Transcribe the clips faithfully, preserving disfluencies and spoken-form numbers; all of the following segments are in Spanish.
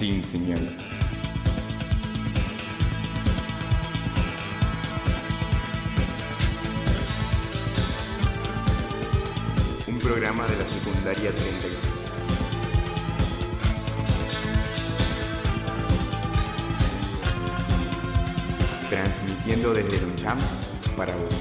Sin Señal. Un programa de la secundaria treinta y seis. Transmitiendo desde Longchamps para vos.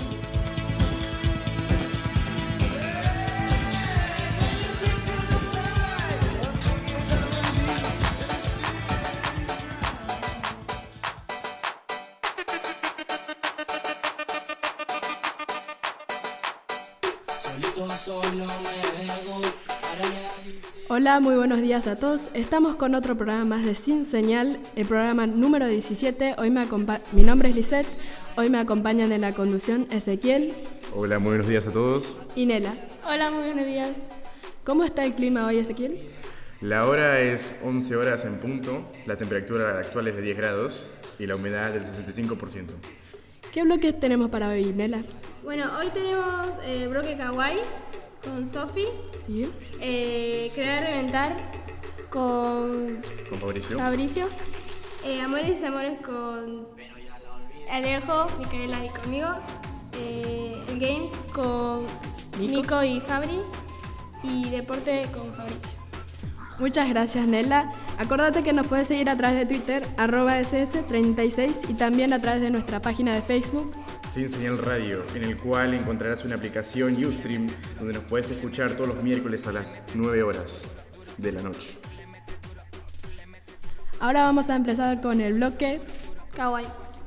Hola, muy buenos días a todos. Estamos con otro programa más de Sin Señal, el programa número diecisiete. Hoy me acompa- Mi nombre es Lisette. Hoy me acompañan en la conducción Ezequiel. Hola, muy buenos días a todos. Y Nela. Hola, muy buenos días. ¿Cómo está el clima hoy, Ezequiel? La hora es once horas en punto, la temperatura actual es de diez grados y la humedad del sesenta y cinco por ciento. ¿Qué bloques tenemos para hoy, Nela? Bueno, hoy tenemos el bloque Kawaii con Sofi, ¿Sí? eh, Crear Reventar con ¿Con Fabricio? Fabricio, eh, Amores y Amores con Alejo, Micaela y conmigo, eh, el Games con Nico. Nico y Fabri y Deporte con Fabricio. Muchas gracias, Nela. Acuérdate que nos puedes seguir a través de Twitter, arroba ese ese treinta y seis, y también a través de nuestra página de Facebook. Sin Señal Radio, en el cual encontrarás una aplicación Ustream donde nos puedes escuchar todos los miércoles a las nueve horas de la noche. Ahora vamos a empezar con el bloque Kawaii.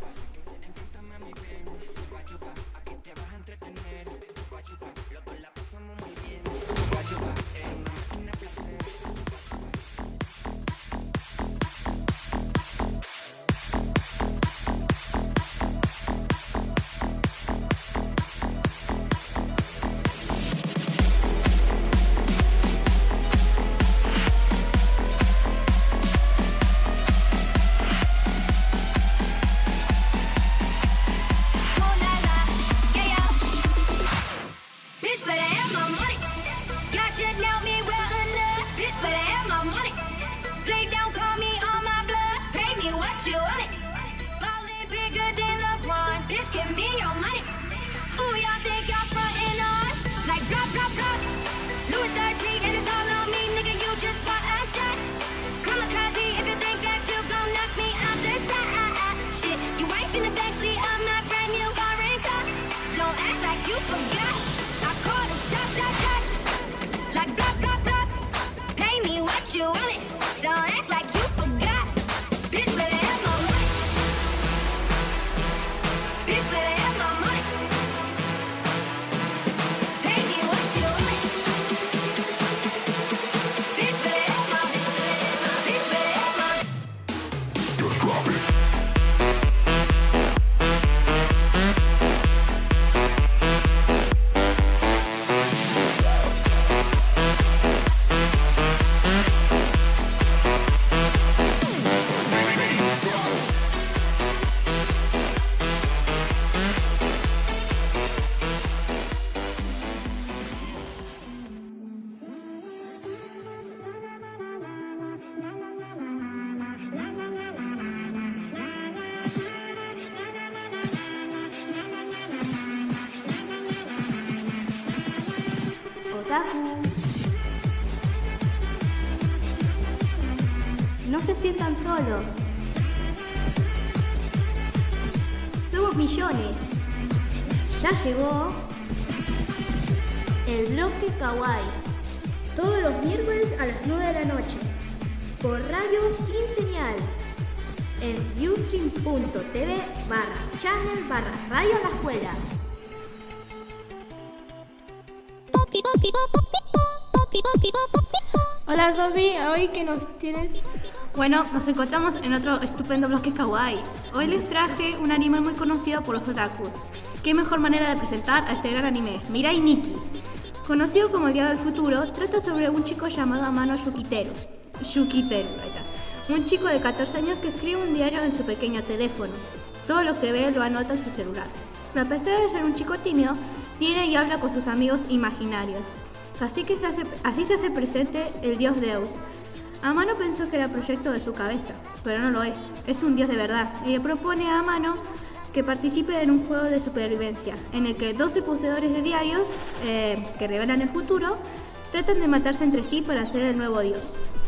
No se sientan solos. Somos millones. Ya llegó el bloque Kawaii. Todos los miércoles a las nueve de la noche. Por Radio Sin Señal. En ustream punto t v barra channel barra radio la escuela. Hola Sofi, hoy que nos tienes. Bueno, nos encontramos en otro estupendo bloque Kawaii. Hoy les traje un anime muy conocido por los otakus. Qué mejor manera de presentar a este gran anime, Mirai Nikki. Conocido como El Día del Futuro, trata sobre un chico llamado Amano Yukiteru. Yukiteru, ahí está. Un chico de catorce años que escribe un diario en su pequeño teléfono. Todo lo que ve lo anota en su celular. Pero a pesar de ser un chico tímido, tiene y habla con sus amigos imaginarios. Así, que se hace, así se hace presente el dios Zeus. Amano pensó que era proyecto de su cabeza, pero no lo es. Es un dios de verdad y le propone a Amano que participe en un juego de supervivencia, en el que doce poseedores de diarios, eh, que revelan el futuro, tratan de matarse entre sí para ser el nuevo dios.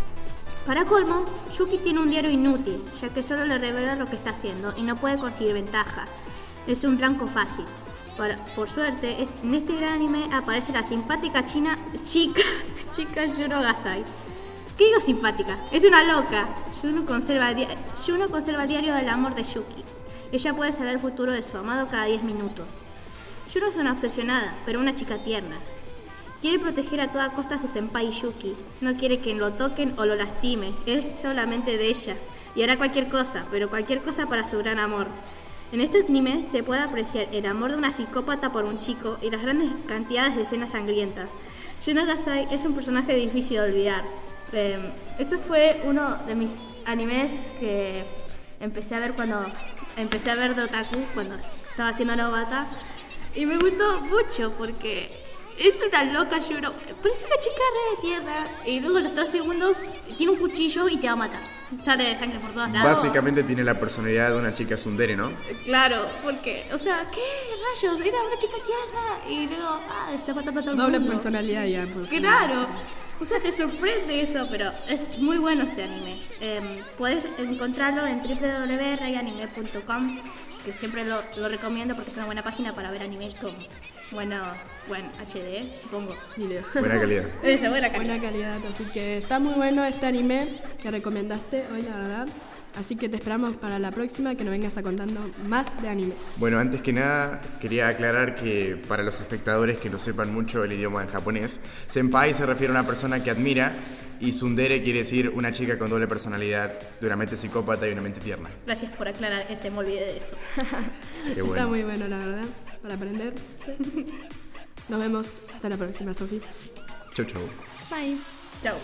Para colmo, Yuki tiene un diario inútil, ya que solo le revela lo que está haciendo y no puede conseguir ventaja. Es un blanco fácil. Por, por suerte, en este gran anime aparece la simpática china, chica, chica Yuno Gasai. ¿Qué digo simpática? Es una loca. Yuno conserva, Yuno conserva el diario del amor de Yuki. Ella puede saber el futuro de su amado cada diez minutos. Yuno es una obsesionada, pero una chica tierna. Quiere proteger a toda costa a su senpai Yuki. No quiere que lo toquen o lo lastime. Es solamente de ella. Y hará cualquier cosa, pero cualquier cosa para su gran amor. En este anime se puede apreciar el amor de una psicópata por un chico y las grandes cantidades de escenas sangrientas. Yuno Gasai es un personaje difícil de olvidar. Eh, este fue uno de mis animes que empecé a ver cuando empecé a ver de otaku, cuando estaba haciendo novata, y me gustó mucho porque es una loca Yuno, pero es una chica re de tierra, y luego en los tres segundos tiene un cuchillo y te va a matar, sale de sangre por todos lados. Básicamente tiene la personalidad de una chica tsundere, ¿no? Claro, porque, o sea, ¿qué rayos? Era una chica tierna y luego, ah, está matando a todo el mundo. Doble personalidad ya, por Claro. O sea, te sorprende eso, pero es muy bueno este anime. Eh, puedes encontrarlo en doble u doble u doble u punto rey anime punto com, que siempre lo, lo recomiendo porque es una buena página para ver anime con bueno, buen H D, supongo. Video. Buena calidad. Esa, buena calidad. Buena calidad, así que está muy bueno este anime que recomendaste hoy, la verdad. Así que te esperamos para la próxima, que nos vengas a contando más de anime. Bueno, antes que nada, quería aclarar que para los espectadores que no sepan mucho el idioma en japonés, senpai se refiere a una persona que admira y tsundere quiere decir una chica con doble personalidad, de una mente psicópata y una mente tierna. Gracias por aclarar, ese me olvidé de eso. Qué bueno. Está muy bueno, la verdad, para aprender. Sí. Nos vemos hasta la próxima, Sofi. Chau, chau. Bye. Chao.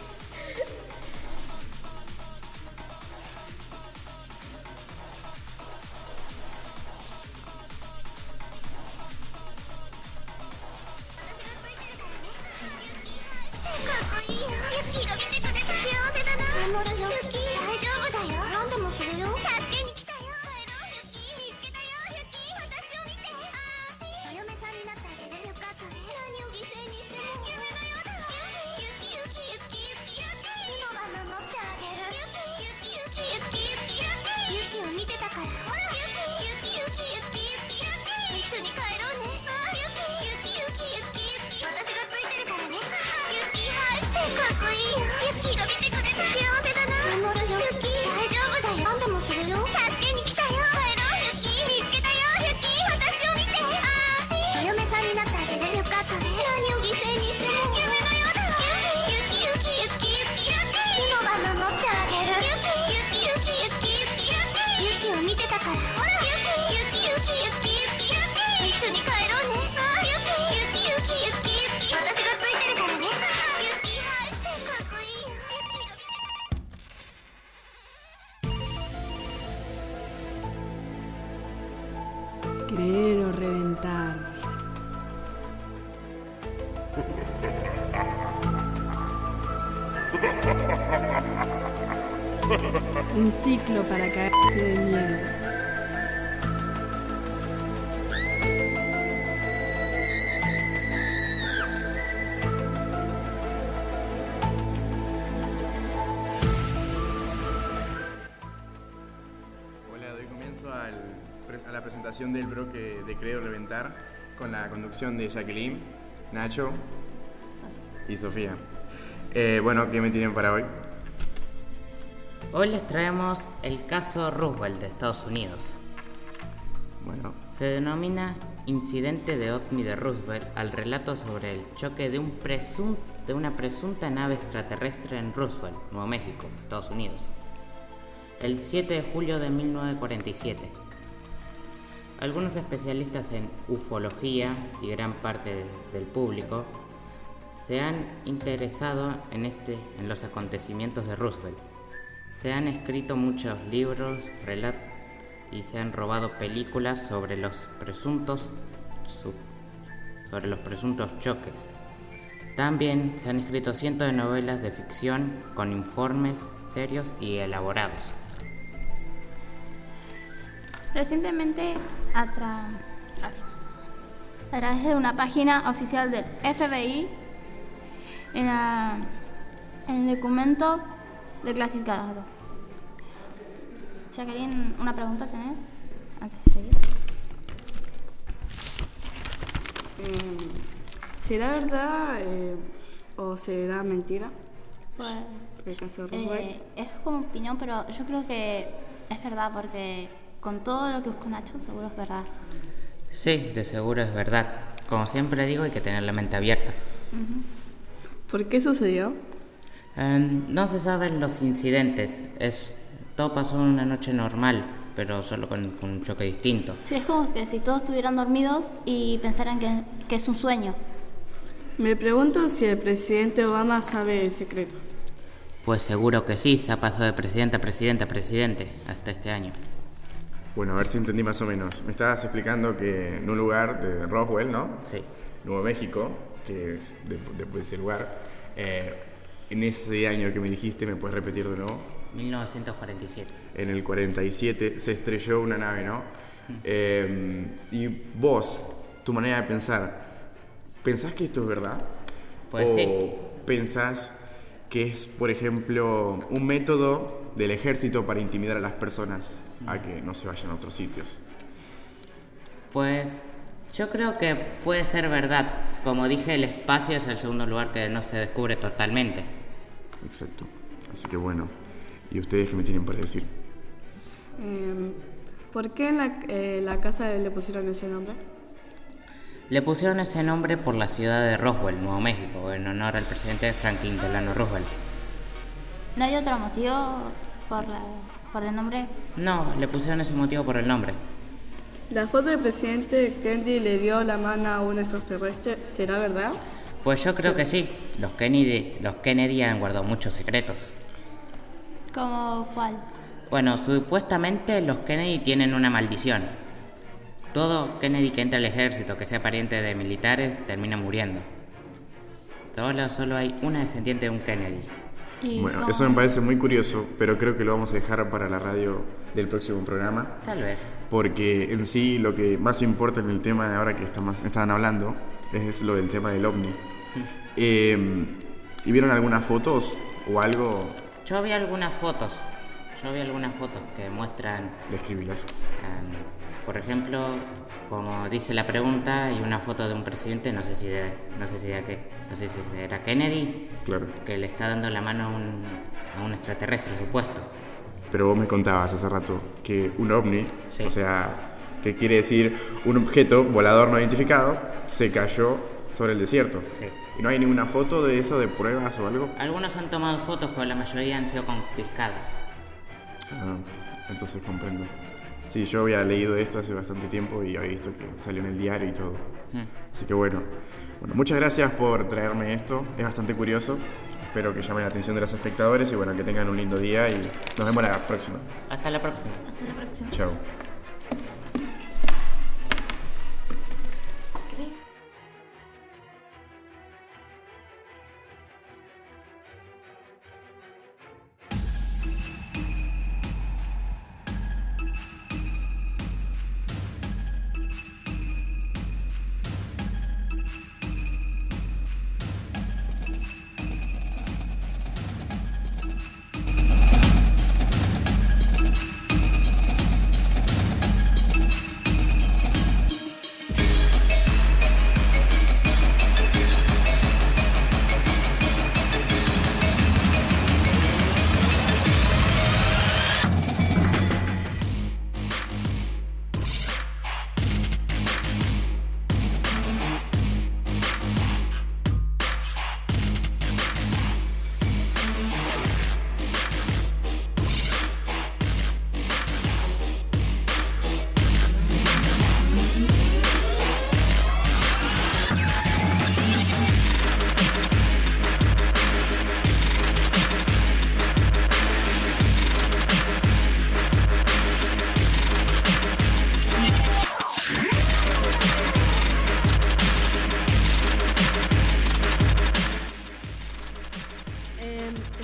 Creer o reventar. Un ciclo para caerte de miedo. Hola, doy comienzo al, a la presentación del bloque de Creer o Reventar con la conducción de Jacqueline, Nacho y Sofía. Eh, bueno, ¿qué me tienen para hoy? Hoy les traemos el caso Roosevelt de Estados Unidos. Bueno, Se denomina Incidente de OVNI de Roosevelt al relato sobre el choque de, un presun- de una presunta nave extraterrestre en Roosevelt, Nuevo México, Estados Unidos, el siete de julio de mil novecientos cuarenta y siete. Algunos especialistas en ufología y gran parte de- del público se han interesado en, este, en los acontecimientos de Roosevelt. Se han escrito muchos libros, relatos y se han robado películas sobre los presuntos su- sobre los presuntos choques. También se han escrito cientos de novelas de ficción con informes serios y elaborados. Recientemente, a, tra... a través de una página oficial del F B I, en, la... en el documento de clasificado. Jacqueline, ¿una pregunta tenés antes de seguir? Eh, ¿Será verdad eh, o será mentira? Pues El caso de Roswell. eh, es como opinión, pero yo creo que es verdad, porque con todo lo que buscó Nacho, seguro es verdad. Sí, de seguro es verdad. Como siempre digo, hay que tener la mente abierta. Uh-huh. ¿Por qué sucedió? Eh, no se saben los incidentes. Es, todo pasó en una noche normal, pero solo con, con un choque distinto. Sí, es como que si todos estuvieran dormidos y pensaran que, que es un sueño. Me pregunto si el presidente Obama sabe el secreto. Pues seguro que sí, se ha pasado de presidente a presidente a presidente hasta este año. Bueno, a ver si entendí más o menos. Me estabas explicando que en un lugar de Roswell, ¿no? Sí. Nuevo México, que es de, de, de ese lugar, eh, en ese año que me dijiste, ¿me puedes repetir de nuevo? mil novecientos cuarenta y siete. En el cuarenta y siete se estrelló una nave, ¿no? Eh, y vos, tu manera de pensar, ¿pensás que esto es verdad? Pues ¿O sí. pensás que es, por ejemplo, un método del ejército para intimidar a las personas a que no se vayan a otros sitios? Pues yo creo que puede ser verdad. Como dije, el espacio es el segundo lugar que no se descubre totalmente. Exacto. Así que bueno, ¿y ustedes qué me tienen para decir? Eh, ¿Por qué en la, eh, la casa le pusieron ese nombre? Le pusieron ese nombre por la ciudad de Roswell, Nuevo México, en honor al presidente Franklin Delano Roosevelt. ¿No hay otro motivo por, la, por el nombre? No, le pusieron ese motivo por el nombre. ¿La foto del presidente Kennedy le dio la mano a un extraterrestre? ¿Será verdad? Pues yo creo que sí. Los Kennedy, los Kennedy han guardado muchos secretos. ¿Cómo cuál? Bueno, supuestamente los Kennedy tienen una maldición. Todo Kennedy que entra al ejército, que sea pariente de militares, termina muriendo. Solo, solo hay una descendiente de un Kennedy. ¿Y Bueno, cómo? eso me parece muy curioso, pero creo que lo vamos a dejar para la radio del próximo programa, Tal vez. porque en sí lo que más importa en el tema de ahora que estamos, estaban hablando es lo del tema del ovni. Eh, ¿Y vieron algunas fotos o algo? Yo vi algunas fotos. Yo vi algunas fotos que muestran, Describirlas. um, por ejemplo, como dice la pregunta, hay una foto de un presidente, no sé si de, no sé si de qué, no sé si era Kennedy, Claro. que le está dando la mano a un, a un extraterrestre, supuesto. Pero vos me contabas hace rato que un ovni, Sí. o sea, que quiere decir un objeto volador no identificado, se cayó sobre el desierto. Sí. ¿Y no hay ninguna foto de eso, de pruebas o algo? Algunos han tomado fotos, pero la mayoría han sido confiscadas. Ah, entonces comprendo. Sí, yo había leído esto hace bastante tiempo y había visto que salió en el diario y todo. Mm. Así que bueno. Bueno, muchas gracias por traerme esto. Es bastante curioso. Espero que llame la atención de los espectadores y bueno, que tengan un lindo día y nos vemos la próxima. Hasta la próxima. Hasta la próxima. Chao.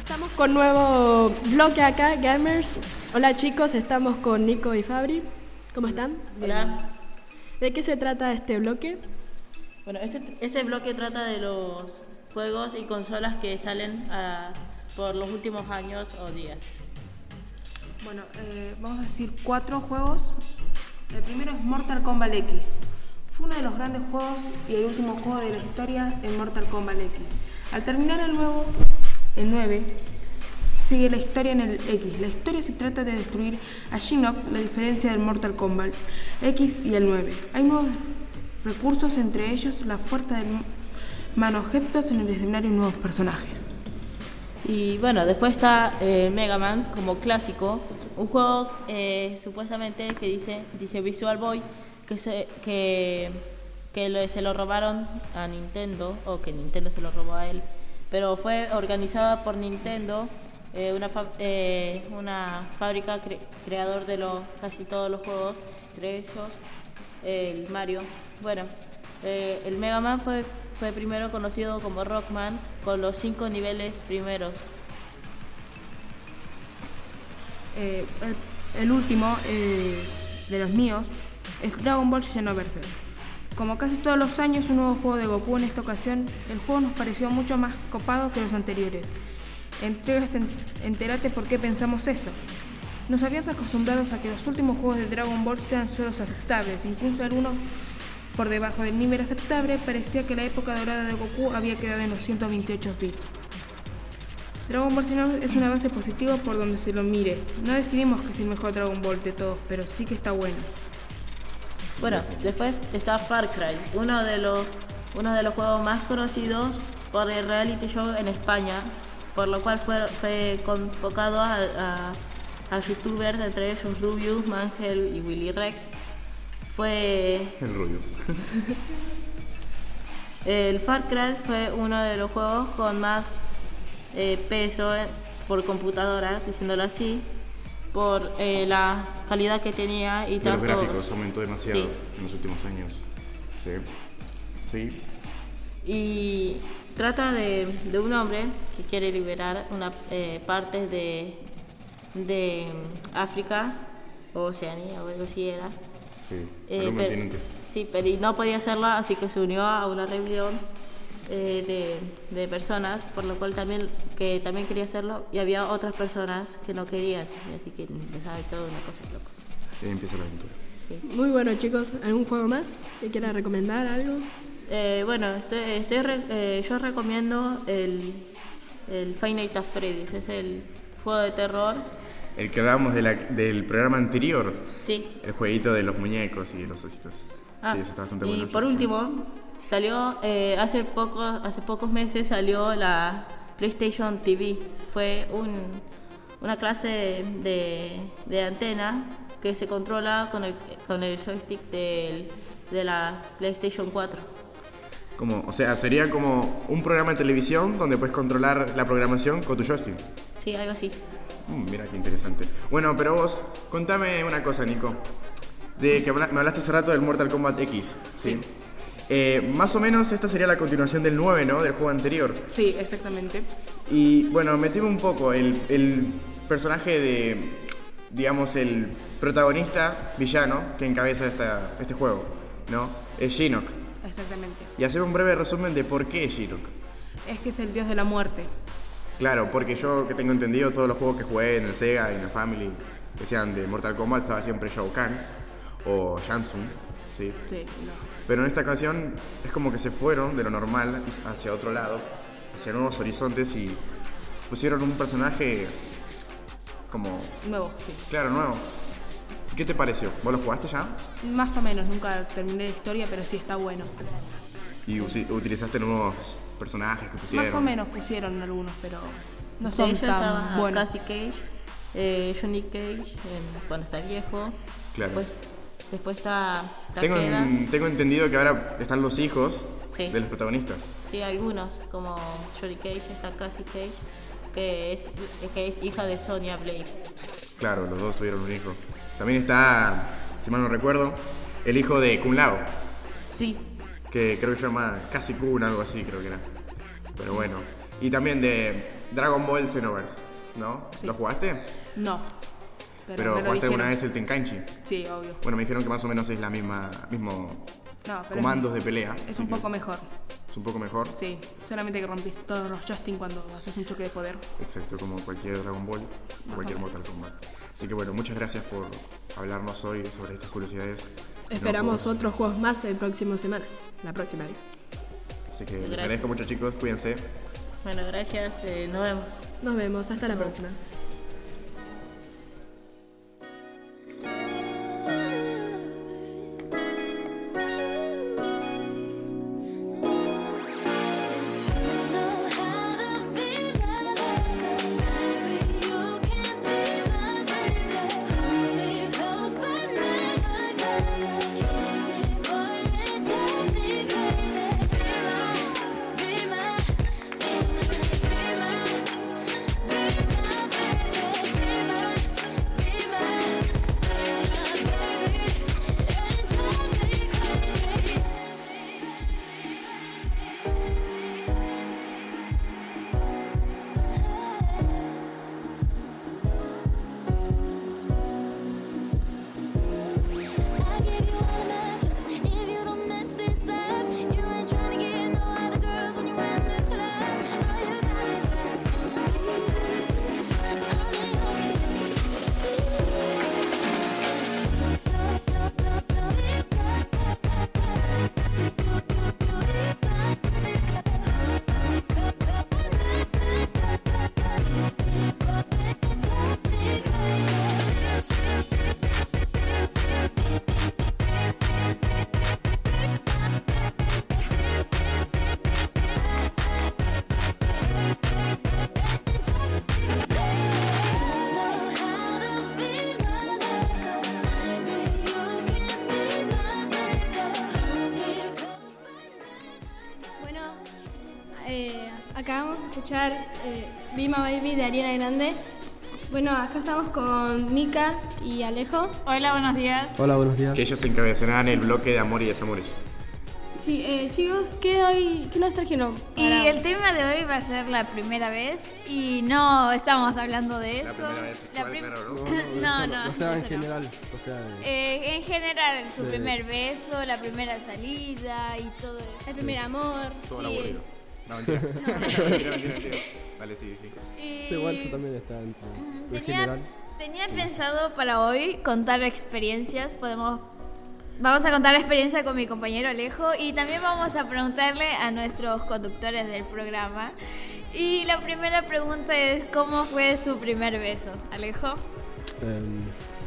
Estamos con nuevo bloque acá, Gamers. Hola chicos, estamos con Nico y Fabri. ¿Cómo están? Hola. ¿De qué se trata este bloque? Bueno, este, este bloque trata de los juegos y consolas que salen a, por los últimos años o días. Bueno, eh, vamos a decir cuatro juegos. El primero es Mortal Kombat X. Fue uno de los grandes juegos y el último juego de la historia en Mortal Kombat X. Al terminar el nuevo, el nueve, sigue la historia en el X. La historia se trata de destruir a Shinnok, la diferencia del Mortal Kombat X y el nueve. Hay nuevos recursos, entre ellos la fuerza del mano-objetos en el escenario y nuevos personajes. Y bueno, después está eh, Mega Man como clásico, un juego eh, supuestamente que dice, dice Visual Boy, que, se, que, que lo, se lo robaron a Nintendo, o que Nintendo se lo robó a él, pero fue organizada por Nintendo, eh, una, fa eh, una fábrica cre creador de lo, casi todos los juegos, entre ellos el Mario. Bueno, eh, el Mega Man fue, fue primero conocido como Rockman, con los cinco niveles primeros. Eh, el, el último eh, de los míos es Dragon Ball Xenoverse. Como casi todos los años, un nuevo juego de Goku. En esta ocasión, el juego nos pareció mucho más copado que los anteriores. Entregas, en, entérate por qué pensamos eso. Nos habíamos acostumbrado a que los últimos juegos de Dragon Ball sean solo aceptables, incluso algunos por debajo del nivel aceptable. Parecía que la época dorada de Goku había quedado en los ciento veintiocho bits. Dragon Ball Xenoverse es un avance positivo por donde se lo mire. No decidimos que es el mejor Dragon Ball de todos, pero sí que está bueno. Bueno, después está Far Cry, uno de los, uno de los juegos más conocidos por el reality show en España, por lo cual fue, fue convocado a, a, a youtubers, entre ellos Rubius, Mangel y Willy Rex. Fue... El Rubius. El Far Cry fue uno de los juegos con más eh, peso por computadora, diciéndolo así, por eh, la calidad que tenía y de tanto... los gráficos aumentó demasiado Sí. en los últimos años. Sí. Sí. Y trata de, de un hombre que quiere liberar una eh, parte de, de África o Oceanía o algo así era. Sí. Eh, Algún pero- continente. Sí, pero y no podía hacerlo, así que se unió a una rebelión eh, de, de personas, por lo cual también que también quería hacerlo, y había otras personas que no querían, y así que empezaba toda una cosa de locos. Y ahí empieza la aventura. Sí. Muy bueno chicos, ¿algún juego más que quiera recomendar? ¿Algo? Eh, bueno, estoy, estoy re- eh, yo recomiendo el, el Five Nights at Freddy's, es el juego de terror. El que hablábamos de la- del programa anterior, Sí. el jueguito de los muñecos y de los ositos. Ah, sí, eso está bastante y bueno. por último, salió eh, hace poco, hace pocos meses salió la PlayStation T V. Fue un, una clase de, de antena que se controla con el, con el joystick del, de la PlayStation cuatro. Como, o sea, sería como un programa de televisión donde puedes controlar la programación con tu joystick. Sí, algo así. Mm, mira qué interesante. Bueno, pero vos, contame una cosa, Nico. De que habla- me hablaste hace rato del Mortal Kombat X, ¿sí? Sí. Eh, más o menos esta sería la continuación del nueve, ¿no? Del juego anterior. Sí, exactamente. Y bueno, metime un poco el, el personaje de, digamos, el protagonista villano que encabeza esta, este juego, ¿no? Es Shinnok. Exactamente. Y hacer un breve resumen de por qué es Shinnok. Es que es el dios de la muerte. Claro, porque yo que tengo entendido, todos los juegos que jugué en el Sega y en el Family, que sean de Mortal Kombat, estaba siempre Shao Kahn o Shang Tsung, ¿sí? Sí, no. Pero en esta ocasión es como que se fueron de lo normal hacia otro lado, hacia nuevos horizontes y pusieron un personaje como, Nuevo, sí. claro, nuevo. ¿Qué te pareció? ¿Vos lo jugaste ya? Más o menos, nunca terminé la historia, pero sí está bueno. Y usi- utilizaste nuevos personajes que pusieron. Más o menos pusieron algunos, pero no De son ellos tan estaba buenos. Cassie Cage, eh, Johnny Cage en- cuando está viejo. Claro. Después, después está Tengo, Takeda. en- tengo entendido que ahora están los hijos Sí. de los protagonistas. Sí, algunos, como Johnny Cage, está Cassie Cage, que es, que es hija de Sonya Blade. Claro, los dos tuvieron un hijo. También está, si mal no recuerdo, el hijo de Kun Lao, Sí, que creo que se llama Casi Kun, algo así creo que era. Pero bueno. Y también de Dragon Ball Xenoverse, ¿no? Sí. ¿Lo jugaste? No. Pero, Pero, me lo jugaste dijeron. alguna vez el Tenkaichi. Sí, obvio. Bueno, me dijeron que más o menos es la misma, mismo No, pero comandos es, de pelea. es así un que poco mejor. Es un poco mejor. Sí, solamente que rompís todos los joystick cuando haces un choque de poder. Exacto, como cualquier Dragon Ball o cualquier Mortal Kombat. Así que bueno, muchas gracias por hablarnos hoy sobre estas curiosidades. Esperamos No, otros juegos más el próximo semana. La próxima. Así que les Gracias. agradezco mucho, chicos. Cuídense. Bueno, gracias. eh, nos vemos. Nos vemos. Hasta la próxima. Acabamos de escuchar eh, Be My Baby de Ariana Grande. Bueno, acá estamos con Mika y Alejo. Hola, buenos días. Hola, buenos días. Que ellos encabezarán el bloque de amor y desamores. Sí, eh, chicos, ¿qué, hoy, ¿qué nos trajeron? Y para- el tema de hoy va a ser la primera vez y no estamos hablando de La eso. primera vez sexual, La prim- claro, No, ¿no? no, No, eso no, O sea, en eso no. general. O sea, de- Eh, en general, tu De- primer beso, la primera salida y todo eso. El primer amor. Todo Sí. aburrido. No, mentira. mentira, mentira, mentira. Vale, sí, sí. Y igual eso también está dentro. En tenía, general. tenía pensado para hoy contar experiencias. Podemos, vamos a contar la experiencia con mi compañero Alejo y también vamos a preguntarle a nuestros conductores del programa. Y la primera pregunta es ¿cómo fue su primer beso, Alejo? em,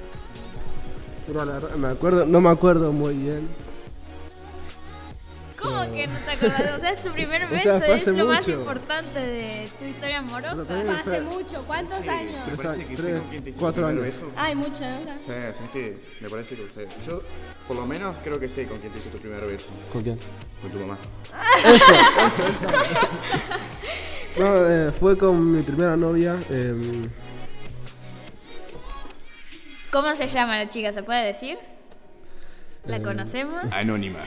pero la verdad, me acuerdo, no me acuerdo muy bien. ¿Cómo que no te acordás? O sea, es tu primer O beso, sea, fue es hace lo más mucho. importante de tu historia amorosa. Pero también Hace fue- mucho, ¿cuántos Eh, años? Me Tres parece años, que sé tres, con quién te hiciste cuatro tu primer años. beso. Ay, mucho, ¿no? O sea, ¿sabes qué? Me parece que lo sé. Yo, por lo menos, creo que sé con quién te hiciste tu primer beso. ¿Con quién? Con tu mamá. Eso, eso, eso. No, eh, fue con mi primera novia. em, ¿Cómo se llama la chica? ¿Se puede decir? ¿La Eh, conocemos? Anónima.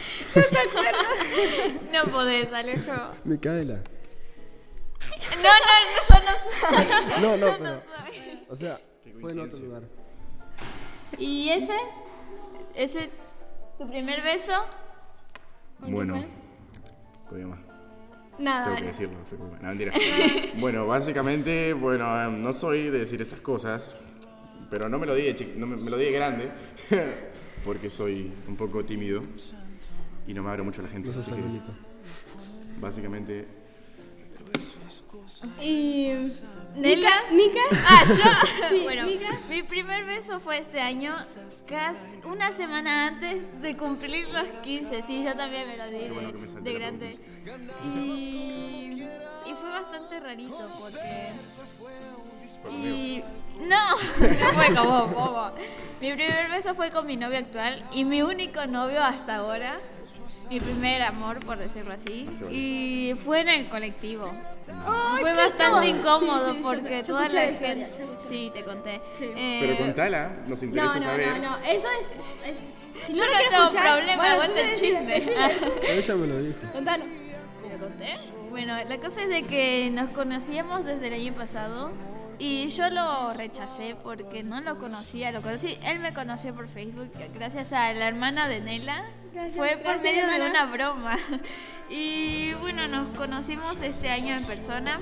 No podés, Alejo. Micaela. No, no, no, yo no soy. No, no, Yo pero. no soy. O sea, Qué fue en otro coincidencia. lugar. ¿Y ese? ¿Ese tu primer beso? ¿Con quién Bueno, fue? con mi mamá. Nada. Tengo que decirlo, fue con mi mamá. No, mentira. Bueno, básicamente, bueno, em, no soy de decir estas cosas, pero no me lo di de chico, no me, me lo di de grande, porque soy un poco tímido y no me abro mucho a la gente. No sos Así el que, único. básicamente, Y... ¿Nela? ¿Mika? Ah, yo. Sí, bueno, Mika. mi primer beso fue este año, casi una semana antes de cumplir los quince. Sí, yo también me lo di Qué bueno de, que me salté de la grande. Y, y fue bastante rarito porque... fue conmigo. Y no, no fue como bobo. Mi primer beso fue con mi novio actual y mi único novio hasta ahora. Mi primer amor, por decirlo así. Y fue en el colectivo. Fue bastante incómodo Sí, sí, yo- porque yo toda escuché la la historia, gente... yo escuché. Sí, te conté. Sí. Eh, Pero contala, nos interesa No, no, saber. no, no. Eso es... es si yo no lo quieres tengo escuchar, problema, bueno, aguanta el entonces chisme. decilo, decilo. Ella me lo dijo. Contanos. conté? Bueno, la cosa es de que nos conocíamos desde el año pasado y yo lo rechacé porque no lo conocía, lo conocí, él me conoció por Facebook gracias a la hermana de Nela. Gracias, Fue por gracias, medio de hermana. una broma. Y bueno, nos conocimos este año en persona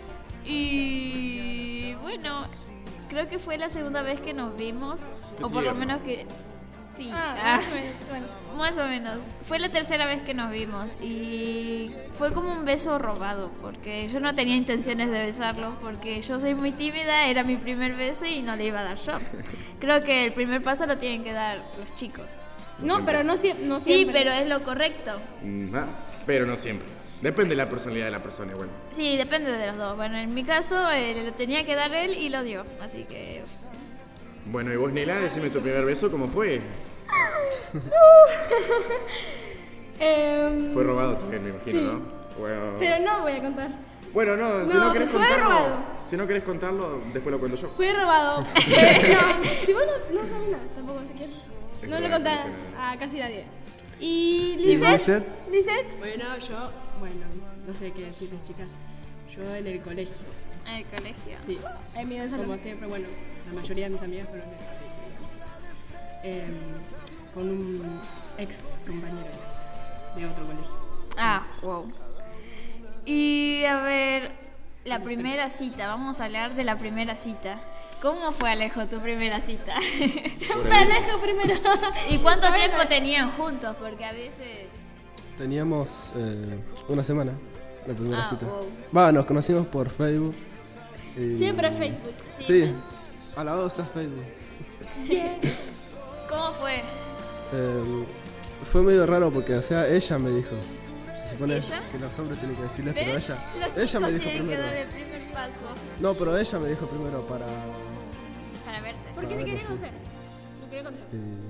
y bueno, creo que fue la segunda vez que nos vimos, Qué o por lo tierno. menos que... Sí, Ah, ah, más o menos, bueno. más o menos. Fue la tercera vez que nos vimos y fue como un beso robado porque yo no tenía intenciones de besarlo porque yo soy muy tímida, era mi primer beso y no le iba a dar yo. Creo que el primer paso lo tienen que dar los chicos. No, pero no, sie- no Sí, siempre. pero es lo correcto. Mm, ah, pero no siempre. Depende de la personalidad de la persona, igual. Sí, depende de los dos. Bueno, en mi caso eh, lo tenía que dar él y lo dio, así que... Bueno, y vos, Nela, decime tu primer beso, ¿cómo fue? Em, Fue robado también, me imagino, Sí. ¿no? Bueno, Pero no voy a contar. bueno, no, si No, no querés fue contarlo, robado. si no querés contarlo, después lo cuento yo. Fue robado. Eh, no, si vos no, no sabes nada, tampoco si quieres. Es No que le bueno, conté no sé nada. a casi nadie. Y ¿Y Lisette, Lisette? Lisette, Bueno, yo, bueno, no sé qué decirles, chicas. Yo en el colegio, En el colegio. sí. el mío de salón. Como siempre, bueno, la mayoría de mis amigas fueron en el colegio. Em, con un ex compañero de otro colegio. Ah, wow. Y a ver, la Vamos, primera cita, vamos a hablar de la primera cita. ¿Cómo fue, Alejo, tu primera cita? Por ahí. Alejo primero. ¿Y cuánto tiempo tenían juntos? Porque a veces... Teníamos eh, una semana, la primera Ah, cita. wow. Va, nos conocimos por Facebook. y- Siempre Facebook. Sí, a la voz a Facebook. ¿Cómo fue? Eh, fue medio raro porque, o sea, ella me dijo. Se supone ¿Ella? que los hombres tienen que decirles, pero ¿Ves? ella. Los Ella chicos me dijo tienen primero. que dar el primer paso No, pero ella me dijo primero para. para verse. ¿Por qué te Para quería verlo, sí. conocer? No quería conocer.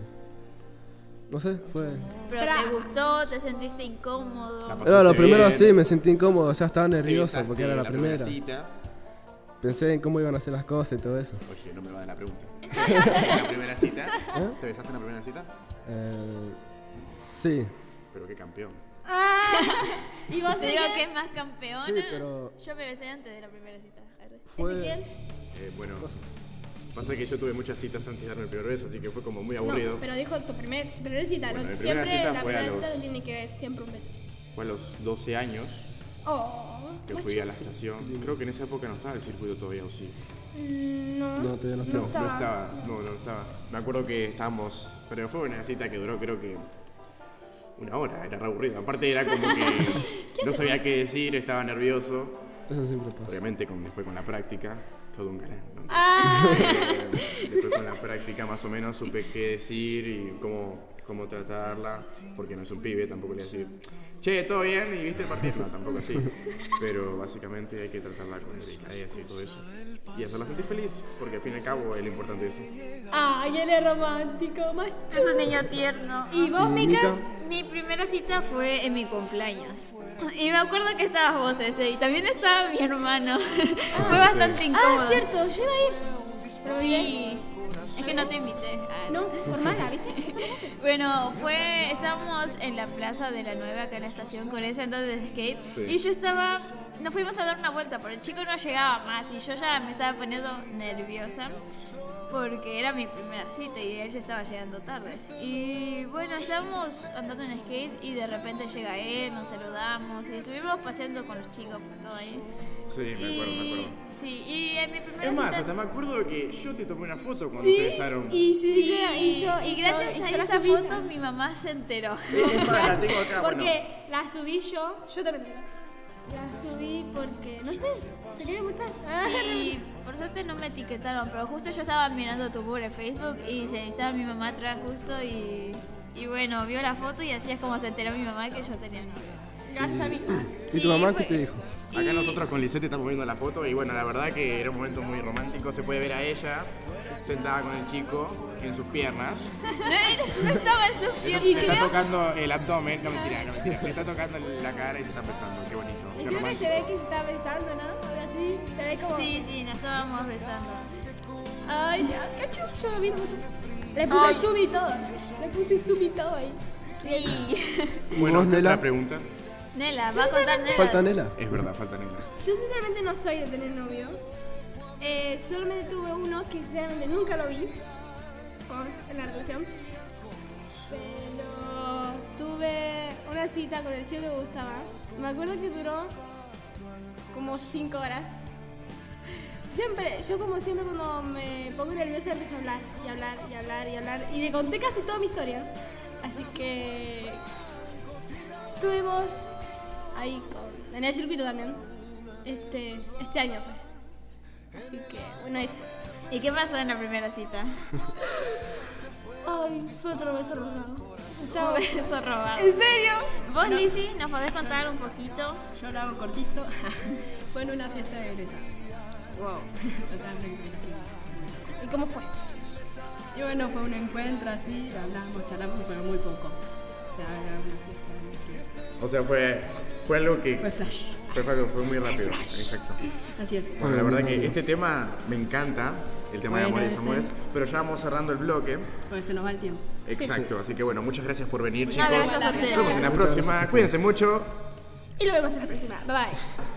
y- No sé, fue. ¿Pero Pero- te gustó? ¿Te sentiste incómodo? La Era lo pasaste primero bien, así, me sentí incómodo, ya estaba nervioso revisaste porque era la, primera. cita. Pensé en cómo iban a hacer las cosas y todo eso. Oye, no me va de la pregunta. ¿Te besaste en la primera cita? ¿Eh? ¿Te besaste en la primera cita? Eh, sí, Pero qué campeón. Ah, ¿y vos, Te digo Ezequiel? que es más campeona. sí, pero Yo me besé antes de la primera cita. Arre. fue. Ezequiel. Eh, bueno, pasa que yo tuve muchas citas antes de darme el primer beso, así que fue como muy aburrido. No, pero dijo tu primer, tu primera cita. Bueno, ¿no? mi primera Siempre cita la fue a primera los- cita no tiene que ver siempre un beso. Fue a los doce años Oh, que fui a la estación. Creo que en esa época no estaba el circuito todavía, ¿o sí? Mm, no. No, todavía no No, estaba. no estaba. No, no estaba. Me acuerdo que estábamos. Pero fue una cita que duró, creo que. Una hora, era re aburrido. Aparte, era como que. No sabía qué decir, estaba nervioso. Eso siempre pasa. Obviamente, con, después con la práctica, todo un galán. ¿no? Ah, Eh, después con la práctica, más o menos, supe qué decir y cómo, cómo tratarla. Porque no es un pibe, tampoco le voy a decir. Che, ¿todo bien? ¿Y viste el partido? No, tampoco así. Pero básicamente hay que tratarla con delicadeza y todo eso. Y hacerla sentir feliz, porque al fin y al cabo es lo importante de eso. ay, él es romántico, macho. Es un niño tierno. ¿Y vos, ¿Y Mika? Mika? Mi primera cita fue en mi cumpleaños. Y me acuerdo que estabas vos ese y también estaba mi hermano. Fue bastante incómodo. Ah, cierto, yo iba a ir. Pero Sí. Es que no te invité. Ah, No, por mala, ¿viste? Eso no hace. Bueno, fue, estábamos en la plaza de la Nueva, acá en la estación, con ese entonces de skate. Sí. Y yo estaba, nos fuimos a dar una vuelta, pero el chico no llegaba más. Y yo ya me estaba poniendo nerviosa, porque era mi primera cita y él ya estaba llegando tarde. Y bueno, estábamos andando en skate y de repente llega él, nos saludamos y estuvimos paseando con los chicos, todo ahí. Sí, me acuerdo, me acuerdo. Sí, y en mi primera Es más, cita... hasta me acuerdo que yo te tomé una foto cuando Sí, se besaron. y sí, Sí, y yo, y yo- gracias y a yo la esa subí. foto mi mamá se enteró. Es más, la tengo acá, Porque la subí yo, yo también tengo. La subí porque, no sé, te quería mostrar. Sí, por suerte no me etiquetaron, pero justo yo estaba mirando tu pobre Facebook y se, estaba mi mamá atrás justo y, y bueno, vio la foto y así es como se enteró mi mamá que yo tenía novio. Gracias a mí. ¿Y Sí, tu mamá fue- qué te dijo? Acá y- nosotros con Lisette estamos viendo la foto y bueno, la verdad que era un momento muy romántico. Se puede ver a ella sentada con el chico en sus piernas. No, era- no estaba en sus Le, piernas. le está tocando el abdomen, no mentira, no mentira. Le está tocando la cara y se está besando. Qué bonito, Y qué creo que romántico. se ve que se está besando, ¿no? Ahora sí, se ve como... Sí, sí, nos estábamos besando. Ay, ya, cacho, yo lo vi. Le puse Ay. sub y todo. Le puse sub y todo ahí. Sí. Bueno, ¿Vos, Nela? otra pregunta. Nela, va a contar Nela. ¿Falta Nela? Es verdad, falta Nela. Yo sinceramente no soy de tener novio. Eh, solamente tuve uno que sinceramente nunca lo vi con, en la relación. Pero tuve una cita con el chico que me gustaba. Me acuerdo que duró como cinco horas. Siempre, yo como siempre cuando me pongo nerviosa empiezo a hablar y hablar y hablar y hablar. Y le conté casi toda mi historia. Así que estuvimos ahí con, en el circuito también. Este, este año fue. Así que, bueno, eso. ¿Y qué pasó en la primera cita? Ay, fue otro beso robado. Un beso robado. ¿En serio? ¿Vos, no. Lizzy, nos podés contar un poquito? Yo lo hago cortito. Fue en una fiesta de egresados. Wow. O sea, me ¿Y cómo fue? Y bueno, fue un encuentro así, hablamos, charlamos, pero muy poco. O sea, era una fiesta que... O sea, fue, fue algo que... Fue flash. Fue, fue, fue muy rápido, exacto. Así es. Bueno, la verdad que este tema me encanta, el tema Bueno, de Amores y ese. Amores, pero ya vamos cerrando el bloque. Porque se nos va el tiempo. Exacto, así que bueno, muchas gracias por venir, Muchas chicos. gracias a ustedes. Nos vemos en la próxima, cuídense mucho. Y lo vemos en la próxima. Bye bye.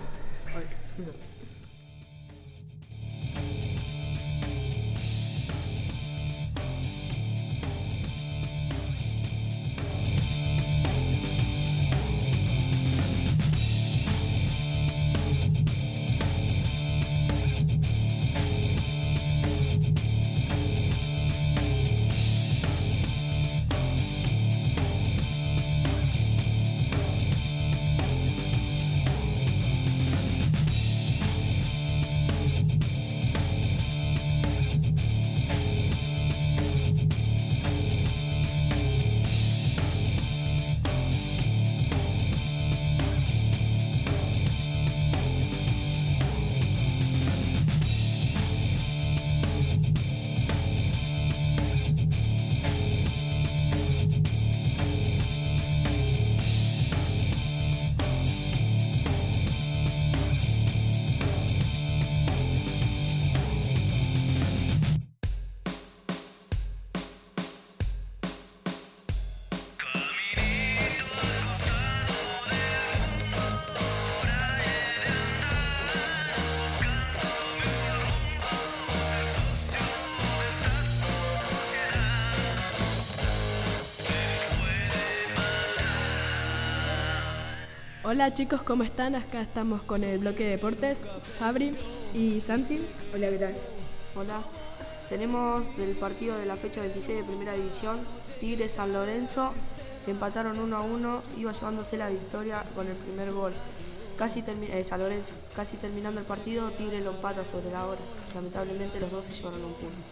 Hola chicos, ¿cómo están? Acá estamos con el bloque de deportes, Fabri y Santi. Hola, ¿qué tal? Hola. Tenemos del partido de la fecha veintiséis de Primera División, Tigres San Lorenzo, que empataron uno a uno, iba llevándose la victoria con el primer gol. Casi termi- eh, San Lorenzo, casi terminando el partido, Tigres lo empata sobre la hora. Lamentablemente los dos se llevaron un punto.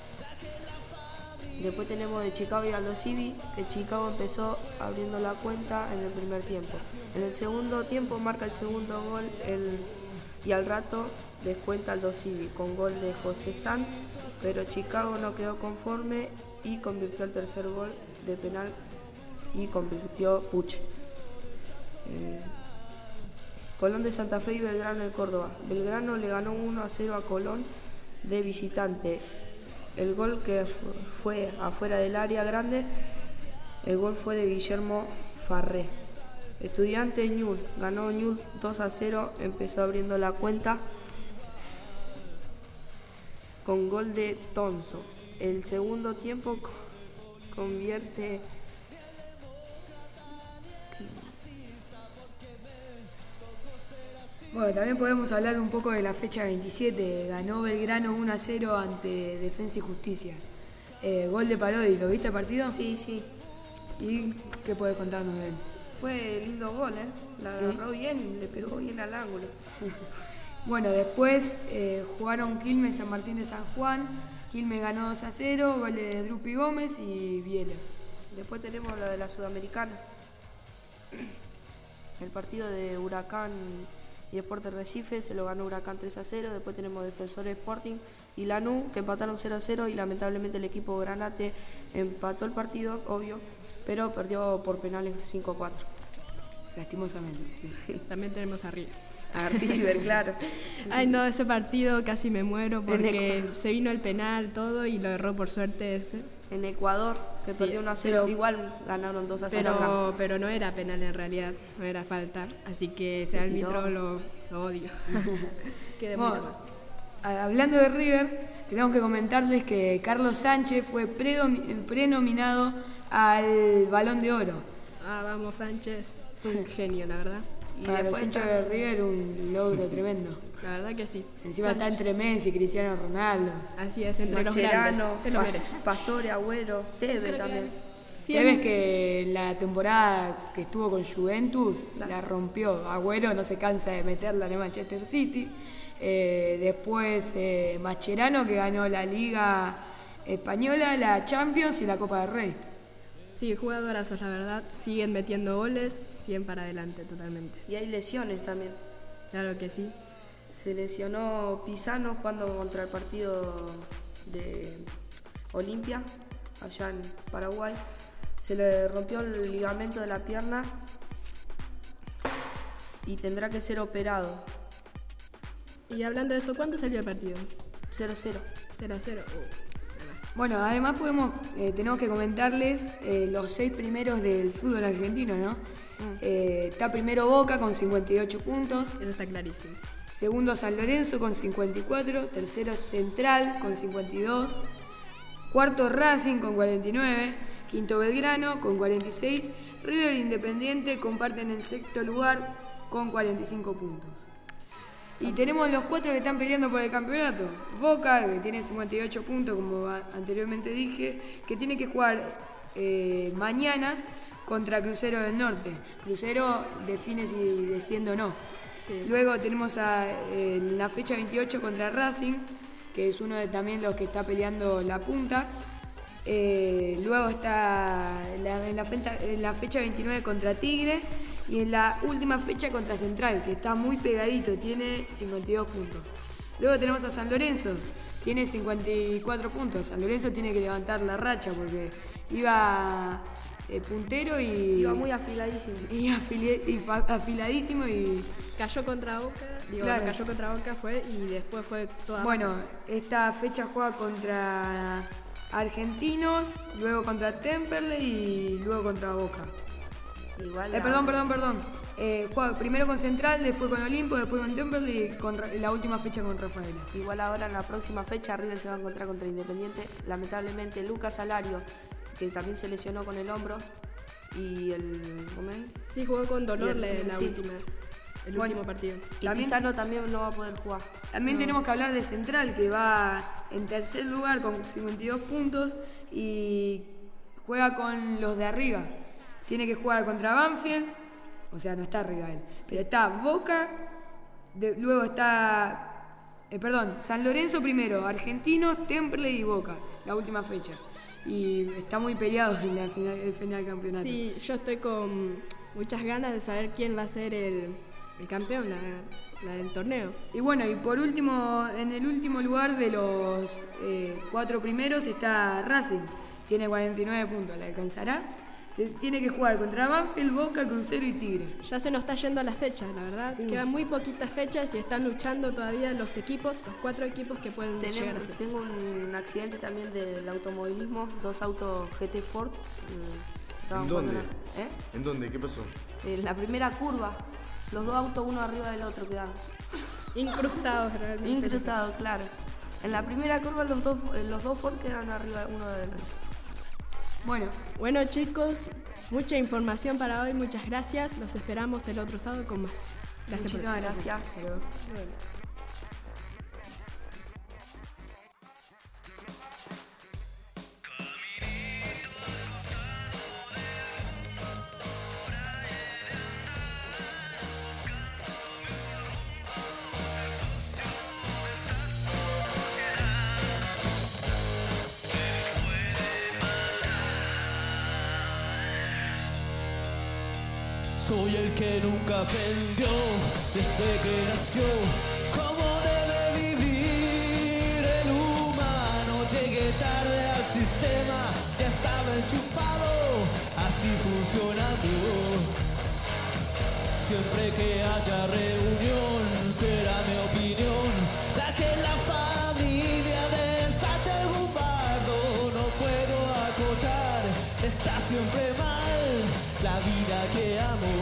Después tenemos de Chicago y Aldo Civi, que Chicago empezó abriendo la cuenta en el primer tiempo. En el segundo tiempo marca el segundo gol el, y al rato descuenta Aldo Civi con gol de José Sant, pero Chicago no quedó conforme y convirtió el tercer gol de penal y convirtió Puch. Eh, Colón de Santa Fe y Belgrano de Córdoba. Belgrano le ganó uno a cero a Colón de visitante. El gol que fue afuera del área grande, el gol fue de Guillermo Farré. Estudiantes Ñul, ganó Ñul dos a cero, empezó abriendo la cuenta con gol de Tonso. El segundo tiempo convierte Bueno, también podemos hablar un poco de la fecha veintisiete. Ganó Belgrano uno a cero ante Defensa y Justicia. Eh, gol de Parodi, ¿lo viste el partido? Sí, sí. ¿Y qué puedes contarnos de él? Fue lindo gol, ¿eh? La ¿Sí? agarró bien, le pegó bien al ángulo. Bueno, después eh, jugaron Quilmes San Martín de San Juan. Quilmes ganó dos a cero, goles de Drupi Gómez y Biela. Después tenemos la de la Sudamericana. El partido de Huracán y Deportes Recife se lo ganó Huracán tres a cero. Después tenemos Defensores Sporting y Lanús, que empataron cero a cero, y lamentablemente el equipo Granate empató el partido, obvio, pero perdió por penales cinco a cuatro. Lastimosamente, sí. También tenemos a River. A River, claro. Ay, no, ese partido casi me muero porque se vino el penal, todo, y lo erró por suerte ese. en Ecuador, que Sí, perdió uno a cero. pero- Igual ganaron dos a cero. Pero, pero no era penal en realidad, no era falta. Así que ese Se árbitro tiró. lo, lo odio. Quedé muy Bueno, mal. a- hablando de River, tenemos que comentarles que Carlos Sánchez fue predomi- prenominado al Balón de Oro. Ah, vamos Sánchez, es un genio, la verdad. Y para los hinchas de River un logro tremendo. La verdad que sí. Encima está Sánchez. entre Messi y Cristiano Ronaldo. Así es, entre los Mascherano, grandes. Se lo Pa- merece. Pastore, Agüero, Teve también. Sí, Tevez en- que la temporada que estuvo con Juventus la rompió. Agüero no se cansa de meterla en el Manchester City. Eh, después eh, Mascherano que ganó la Liga Española, la Champions y la Copa del Rey. Sí, jugadorazos, la verdad. Siguen metiendo goles, siguen para adelante totalmente. Y hay lesiones también. Claro que sí. Se lesionó Pisano jugando contra el partido de Olimpia, allá en Paraguay. Se le rompió el ligamento de la pierna y tendrá que ser operado. Y hablando de eso, ¿cuánto salió el partido? cero cero. cero a cero. Bueno, además podemos, eh, tenemos que comentarles eh, los seis primeros del fútbol argentino, ¿no? Eh, está primero Boca con cincuenta y ocho puntos. Eso está clarísimo. Segundo San Lorenzo con cincuenta y cuatro. Tercero Central con cincuenta y dos. Cuarto Racing con cuarenta y nueve. Quinto Belgrano con cuarenta y seis. River e Independiente comparten el sexto lugar con cuarenta y cinco puntos. Y tenemos los cuatro que están peleando por el campeonato. Boca, que tiene cincuenta y ocho puntos, como a- anteriormente dije, que tiene que jugar eh, mañana contra Crucero del Norte. Crucero define si desciende o no. Sí. Luego tenemos a, eh, la fecha veintiocho contra Racing, que es uno de también los que está peleando la punta. Eh, luego está la- en, la fecha, en la fecha veintinueve contra Tigre y en la última fecha contra Central, que está muy pegadito, tiene cincuenta y dos puntos. Luego tenemos a San Lorenzo, tiene cincuenta y cuatro puntos. San Lorenzo tiene que levantar la racha porque iba eh, puntero y... Iba muy afiladísimo. y afili- y fa- afiladísimo y... Cayó contra Boca, digo, Claro. cayó contra Boca fue y después fue toda Bueno, más. esta fecha juega contra Argentinos, luego contra Temperley y luego contra Boca. Igual Eh, la- perdón, perdón, perdón. Eh, juega primero con Central, después con Olimpo, después con Temperley y con Ra- la última fecha con Rafaela. Igual ahora en la próxima fecha River se va a encontrar contra Independiente. Lamentablemente Lucas Salario, que también se lesionó con el hombro, y el... ¿cómo es? Sí, jugó con dolor Y la, el- la sí. última, el Bueno, último partido. Y También- Pisano también no va a poder jugar. También tenemos que hablar de Central, que va en tercer lugar con cincuenta y dos puntos y juega con los de arriba. Tiene que jugar contra Banfield, o sea, no está arriba él, pero está Boca, de- luego está, eh, perdón, San Lorenzo primero, Argentinos, Temperley y Boca, la última fecha. Y está muy peleado en la final, el final del campeonato. Sí, yo estoy con muchas ganas de saber quién va a ser el, el campeón, la, la del torneo. Y bueno, y por último, en el último lugar de los eh, cuatro primeros está Racing. Tiene cuarenta y nueve puntos, ¿le alcanzará? Te- Tiene que jugar contra Banfield, Boca, Crucero y Tigre. Ya se nos está yendo la fecha, la verdad. Sí. Quedan muy poquitas fechas y están luchando todavía los equipos, los cuatro equipos que pueden llegar a Tenemos, ser. tengo un accidente también del automovilismo, dos autos G T Ford. eh, estaban ¿En jugando dónde? una- ¿eh? ¿En dónde? ¿Qué pasó? En la primera curva, los dos autos uno arriba del otro quedaron. Incrustados realmente. Incrustados, claro. En la primera curva los dos, eh, los dos Ford quedan arriba uno del otro. Bueno, Bueno chicos, mucha información para hoy, muchas gracias. Los esperamos el otro sábado con más. Gracias por muchísimas estar. gracias. Bueno. Soy el que nunca aprendió desde que nació cómo debe vivir el humano. Llegué tarde al sistema, ya estaba enchufado, así funcionando. Siempre que haya reunión, será mi opinión la que la familia desate algún bardo. No puedo siempre mal la vida que amo.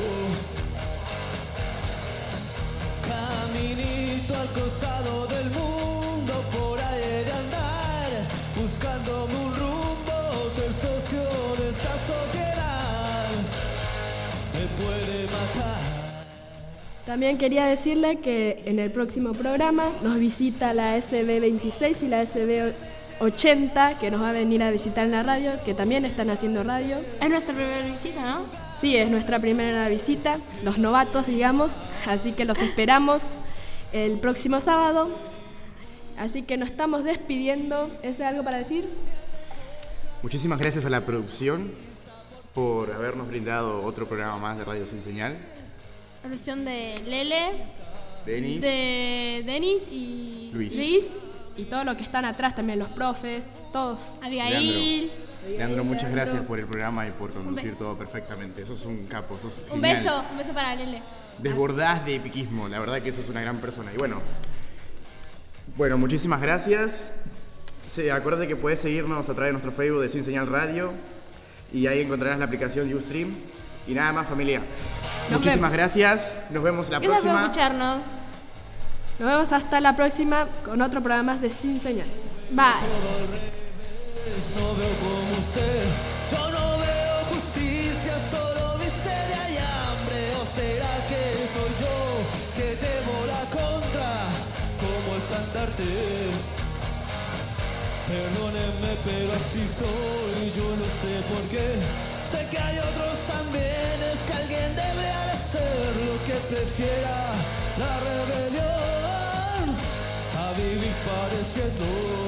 Caminito al costado del mundo, por ahí he de andar, buscándome un rumbo, ser socio de esta sociedad me puede matar. También quería decirle que en el próximo programa nos visita la S B veintiséis y la S B ochenta, que nos va a venir a visitar en la radio, que también están haciendo radio. Es nuestra primera visita, ¿no? Sí, es nuestra primera visita, los novatos, digamos, así que los esperamos el próximo sábado. Así que nos estamos despidiendo. ¿Es algo para decir? Muchísimas gracias a la producción por habernos brindado otro programa más de Radio Sin Señal. La versión de Lele, Denis, de Denis y Luis. Luis y todos los que están atrás también, los profes, todos. Abigail. Leandro, Leandro muchas Leandro. gracias por el programa y por conducir beso. todo perfectamente. Sos un capo, sos Un genial. beso, un beso para Lele. Desbordás de epiquismo, la verdad que sos una gran persona. Y bueno, bueno, muchísimas gracias. Sí, acuérdate que puedes seguirnos a través de nuestro Facebook de Sin Señal Radio y ahí encontrarás la aplicación Ustream. Y nada más, familia. Nos Muchísimas vemos. gracias. Nos vemos la Gracias por próxima. escucharnos. Nos vemos hasta la próxima con otro programa más de Sin Señal. Bye. No veo como usted, yo no veo justicia, solo miseria y hambre. ¿O será que soy yo que llevo la contra como estandarte? Perdónenme, pero así soy, yo no sé por qué. Sé que hay otros también, es que alguien debería de ser lo que prefiera la rebelión a vivir padeciendo.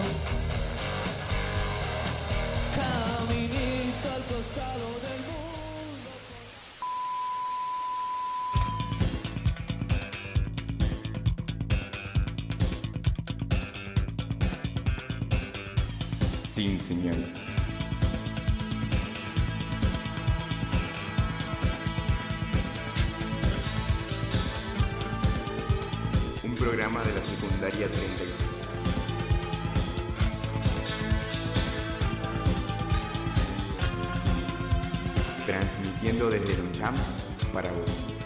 Caminito al costado del mundo. Sin Señal. Un programa de la secundaria treinta y seis. Transmitiendo desde Longchamps para vos.